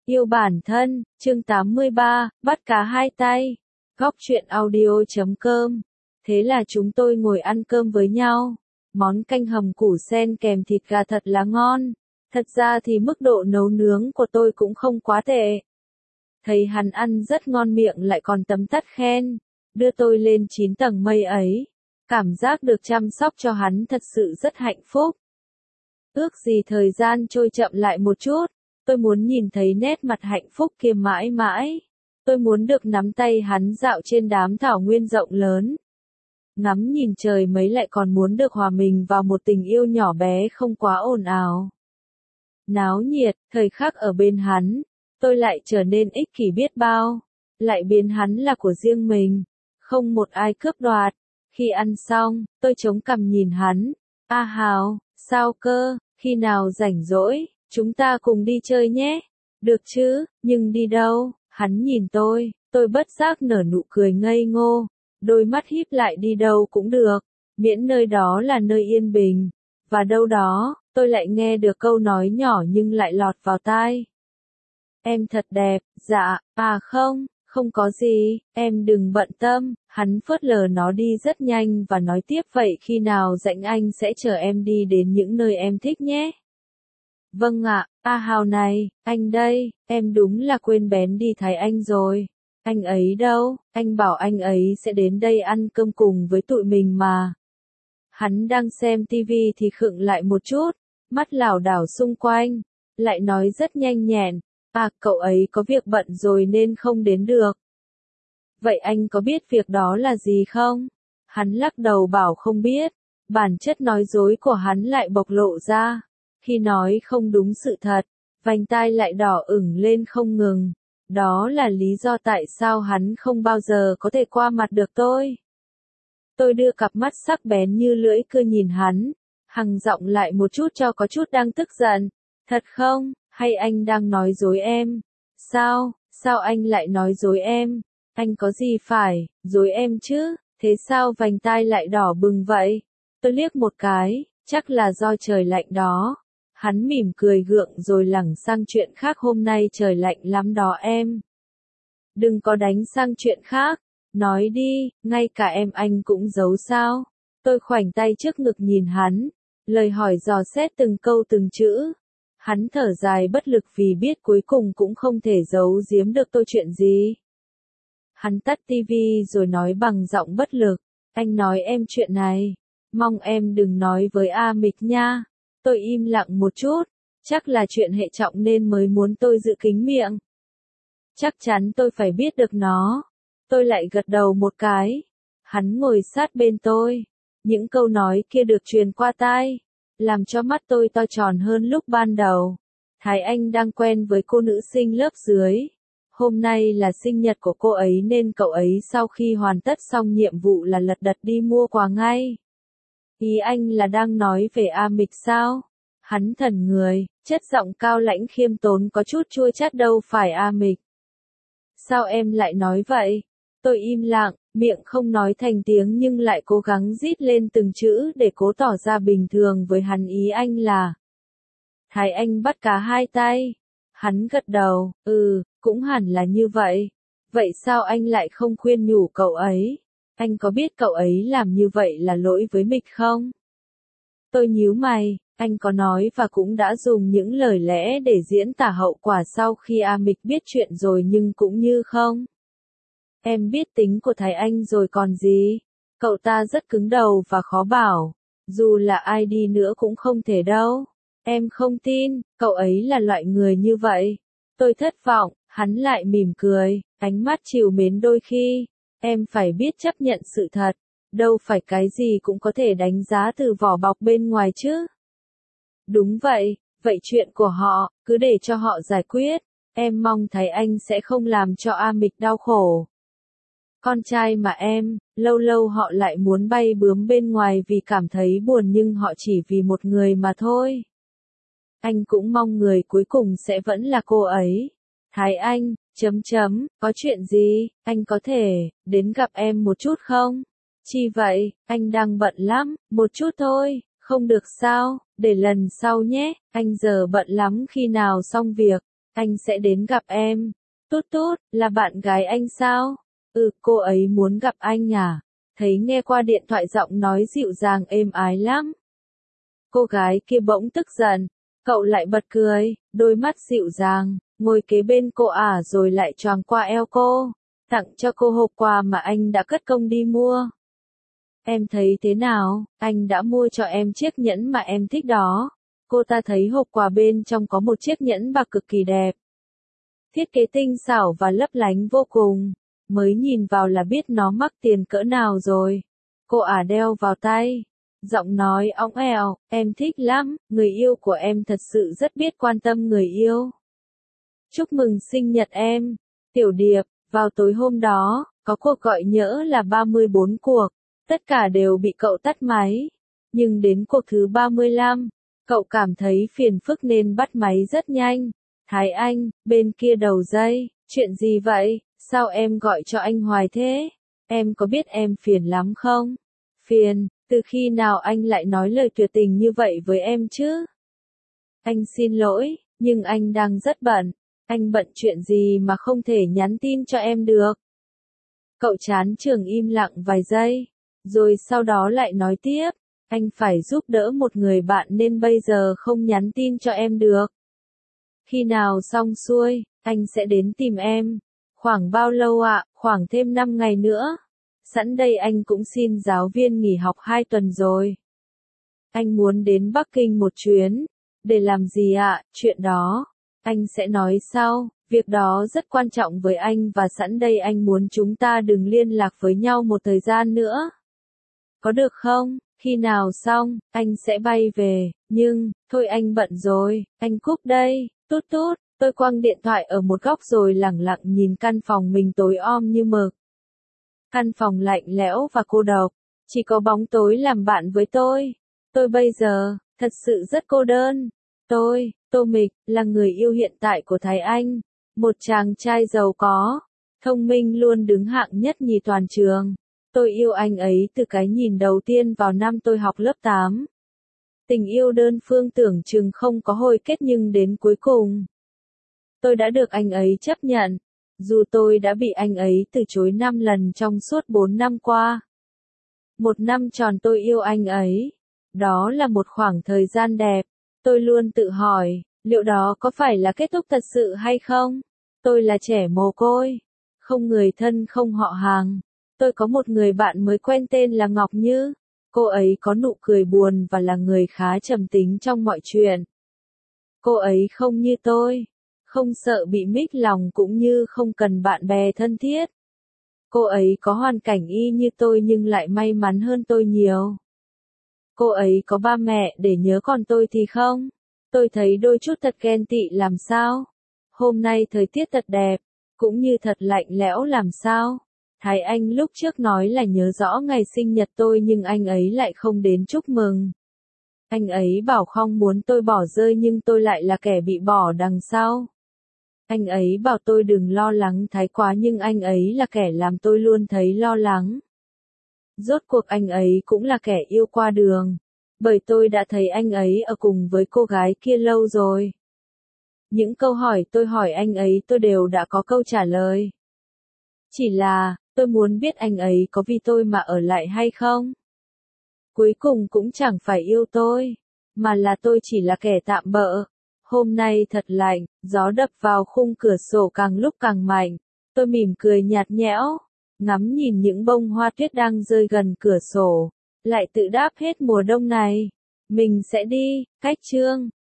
Yêu bản thân, chương 83, bắt cá hai tay. Góc truyện audio.com. Thế là chúng tôi ngồi ăn cơm với nhau. Món canh hầm củ sen kèm thịt gà thật là ngon. Thật ra thì mức độ nấu nướng của tôi cũng không quá tệ. Thấy hắn ăn rất ngon miệng lại còn tấm tắc khen, đưa tôi lên 9 tầng mây ấy. Cảm giác được chăm sóc cho hắn thật sự rất hạnh phúc. Ước gì thời gian trôi chậm lại một chút. Tôi muốn nhìn thấy nét mặt hạnh phúc kia mãi mãi. Tôi muốn được nắm tay hắn dạo trên đám thảo nguyên rộng lớn. Ngắm nhìn trời mấy lại còn muốn được hòa mình vào một tình yêu nhỏ bé không quá ồn ào. Náo nhiệt, thời khắc ở bên hắn, tôi lại trở nên ích kỷ biết bao. Lại biến hắn là của riêng mình, không một ai cướp đoạt. Khi ăn xong, tôi chống cằm nhìn hắn. A Hào, sao cơ, khi nào rảnh rỗi, chúng ta cùng đi chơi nhé. Được chứ, nhưng đi đâu? Hắn nhìn tôi bất giác nở nụ cười ngây ngô. Đôi mắt híp lại, đi đâu cũng được, miễn nơi đó là nơi yên bình. Và đâu đó, tôi lại nghe được câu nói nhỏ nhưng lại lọt vào tai. Em thật đẹp, dạ, không có gì, em đừng bận tâm. Hắn phớt lờ nó đi rất nhanh và nói tiếp, vậy khi nào rảnh anh sẽ chở em đi đến những nơi em thích nhé. Vâng ạ, A Hào này, anh đây, em đúng là quên bén đi Thái Anh rồi. Anh ấy đâu, anh bảo anh ấy sẽ đến đây ăn cơm cùng với tụi mình mà. Hắn đang xem tivi thì khựng lại một chút, mắt lảo đảo xung quanh, lại nói rất nhanh nhẹn, cậu ấy có việc bận rồi nên không đến được. Vậy anh có biết việc đó là gì không? Hắn lắc đầu bảo không biết, bản chất nói dối của hắn lại bộc lộ ra. Khi nói không đúng sự thật, vành tai lại đỏ ửng lên không ngừng. Đó là lý do tại sao hắn không bao giờ có thể qua mặt được tôi. Tôi đưa cặp mắt sắc bén như lưỡi cưa nhìn hắn, hằng giọng lại một chút cho có chút đang tức giận. Thật không, hay anh đang nói dối em? Sao anh lại nói dối em? Anh có gì phải, dối em chứ, thế sao vành tai lại đỏ bừng vậy? Tôi liếc một cái, chắc là do trời lạnh đó. Hắn mỉm cười gượng rồi lẳng sang chuyện khác, hôm nay trời lạnh lắm đó em. Đừng có đánh sang chuyện khác, nói đi, ngay cả em anh cũng giấu sao? Tôi khoanh tay trước ngực nhìn hắn, lời hỏi dò xét từng câu từng chữ. Hắn thở dài bất lực vì biết cuối cùng cũng không thể giấu giếm được tôi chuyện gì. Hắn tắt tivi rồi nói bằng giọng bất lực, anh nói em chuyện này, mong em đừng nói với A Mịch nha. Tôi im lặng một chút, chắc là chuyện hệ trọng nên mới muốn tôi giữ kín miệng. Chắc chắn tôi phải biết được nó. Tôi lại gật đầu một cái. Hắn ngồi sát bên tôi. Những câu nói kia được truyền qua tai, làm cho mắt tôi to tròn hơn lúc ban đầu. Thái Anh đang quen với cô nữ sinh lớp dưới. Hôm nay là sinh nhật của cô ấy nên cậu ấy sau khi hoàn tất xong nhiệm vụ là lật đật đi mua quà ngay. Ý anh là đang nói về A Mịch sao? Hắn thần người, chất giọng cao lãnh khiêm tốn có chút chua chát, đâu phải A Mịch. Sao em lại nói vậy? Tôi im lặng, miệng không nói thành tiếng nhưng lại cố gắng rít lên từng chữ để cố tỏ ra bình thường với hắn. Ý anh là Thái Anh bắt cá hai tay. Hắn gật đầu, cũng hẳn là như vậy. Vậy sao anh lại không khuyên nhủ cậu ấy? Anh có biết cậu ấy làm như vậy là lỗi với Mịch không? Tôi nhíu mày, anh có nói và cũng đã dùng những lời lẽ để diễn tả hậu quả sau khi A Mịch biết chuyện rồi nhưng cũng như không. Em biết tính của Thái Anh rồi còn gì. Cậu ta rất cứng đầu và khó bảo. Dù là ai đi nữa cũng không thể đâu. Em không tin, cậu ấy là loại người như vậy. Tôi thất vọng, hắn lại mỉm cười, ánh mắt trìu mến đôi khi. Em phải biết chấp nhận sự thật. Đâu phải cái gì cũng có thể đánh giá từ vỏ bọc bên ngoài chứ. Đúng vậy, vậy chuyện của họ, cứ để cho họ giải quyết. Em mong Thái Anh sẽ không làm cho A Mịch đau khổ. Con trai mà em, lâu lâu họ lại muốn bay bướm bên ngoài vì cảm thấy buồn nhưng họ chỉ vì một người mà thôi. Anh cũng mong người cuối cùng sẽ vẫn là cô ấy. Thái Anh, có chuyện gì, anh có thể đến gặp em một chút không? Chi vậy, anh đang bận lắm, một chút thôi, không được sao, để lần sau nhé, anh giờ bận lắm, khi nào xong việc, Anh sẽ đến gặp em. Tút tút, là bạn gái anh sao? Ừ, cô ấy muốn gặp anh à? Thấy nghe qua điện thoại giọng nói dịu dàng êm ái lắm. Cô gái kia bỗng tức giận, cậu lại bật cười, đôi mắt dịu dàng, ngồi kế bên cô rồi lại choàng qua eo cô, tặng cho cô hộp quà mà anh đã cất công đi mua. Em thấy thế nào, anh đã mua cho em chiếc nhẫn mà em thích đó. Cô ta thấy hộp quà bên trong có một chiếc nhẫn bạc cực kỳ đẹp. Thiết kế tinh xảo và lấp lánh vô cùng, mới nhìn vào là biết nó mắc tiền cỡ nào rồi. Cô đeo vào tay, giọng nói óng ẻo, em thích lắm, người yêu của em thật sự rất biết quan tâm người yêu. Chúc mừng sinh nhật em, Tiểu Điệp. Vào tối hôm đó, có cuộc gọi nhỡ là 34 cuộc, tất cả đều bị cậu tắt máy. Nhưng đến cuộc thứ 35, cậu cảm thấy phiền phức nên bắt máy rất nhanh. Thái Anh, bên kia đầu dây, chuyện gì vậy, sao em gọi cho anh hoài thế? Em có biết em phiền lắm không? Phiền, từ khi nào anh lại nói lời tuyệt tình như vậy với em chứ? Anh xin lỗi, nhưng anh đang rất bận. Anh bận chuyện gì mà không thể nhắn tin cho em được? Cậu chán chường im lặng vài giây, rồi sau đó lại nói tiếp, anh phải giúp đỡ một người bạn nên bây giờ không nhắn tin cho em được. Khi nào xong xuôi, anh sẽ đến tìm em. Khoảng bao lâu ạ? Khoảng thêm 5 ngày nữa. Sẵn đây anh cũng xin giáo viên nghỉ học 2 tuần rồi. Anh muốn đến Bắc Kinh một chuyến. Để làm gì ạ? Chuyện đó anh sẽ nói sau, việc đó rất quan trọng với anh và sẵn đây anh muốn chúng ta đừng liên lạc với nhau một thời gian nữa. Có được không? Khi nào xong, anh sẽ bay về, nhưng, thôi anh bận rồi, anh cúp đây, tút tút, tôi quăng điện thoại ở một góc rồi lẳng lặng nhìn căn phòng mình tối om như mực. Căn phòng lạnh lẽo và cô độc, chỉ có bóng tối làm bạn với tôi. Tôi bây giờ, thật sự rất cô đơn. Tôi, Tô Mịch, là người yêu hiện tại của Thái Anh, một chàng trai giàu có, thông minh luôn đứng hạng nhất nhì toàn trường. Tôi yêu anh ấy từ cái nhìn đầu tiên vào năm tôi học lớp 8. Tình yêu đơn phương tưởng chừng không có hồi kết nhưng đến cuối cùng, tôi đã được anh ấy chấp nhận, dù tôi đã bị anh ấy từ chối 5 lần trong suốt 4 năm qua. 1 năm tròn tôi yêu anh ấy. Đó là một khoảng thời gian đẹp. Tôi luôn tự hỏi, liệu đó có phải là kết thúc thật sự hay không? Tôi là trẻ mồ côi, không người thân không họ hàng. Tôi có một người bạn mới quen tên là Ngọc Như. Cô ấy có nụ cười buồn và là người khá trầm tính trong mọi chuyện. Cô ấy không như tôi, không sợ bị mích lòng cũng như không cần bạn bè thân thiết. Cô ấy có hoàn cảnh y như tôi nhưng lại may mắn hơn tôi nhiều. Cô ấy có ba mẹ để nhớ còn tôi thì không. Tôi thấy đôi chút thật ghen tị làm sao. Hôm nay thời tiết thật đẹp, cũng như thật lạnh lẽo làm sao. Thái Anh lúc trước nói là nhớ rõ ngày sinh nhật tôi nhưng anh ấy lại không đến chúc mừng. Anh ấy bảo không muốn tôi bỏ rơi nhưng tôi lại là kẻ bị bỏ đằng sau. Anh ấy bảo tôi đừng lo lắng thái quá nhưng anh ấy là kẻ làm tôi luôn thấy lo lắng. Rốt cuộc anh ấy cũng là kẻ yêu qua đường. Bởi tôi đã thấy anh ấy ở cùng với cô gái kia lâu rồi. Những câu hỏi tôi hỏi anh ấy tôi đều đã có câu trả lời. Chỉ là, tôi muốn biết anh ấy có vì tôi mà ở lại hay không. Cuối cùng cũng chẳng phải yêu tôi, mà là tôi chỉ là kẻ tạm bợ. Hôm nay thật lạnh, gió đập vào khung cửa sổ càng lúc càng mạnh. Tôi mỉm cười nhạt nhẽo, ngắm nhìn những bông hoa tuyết đang rơi gần cửa sổ. Lại tự đáp hết mùa đông này. Mình sẽ đi, cách chương.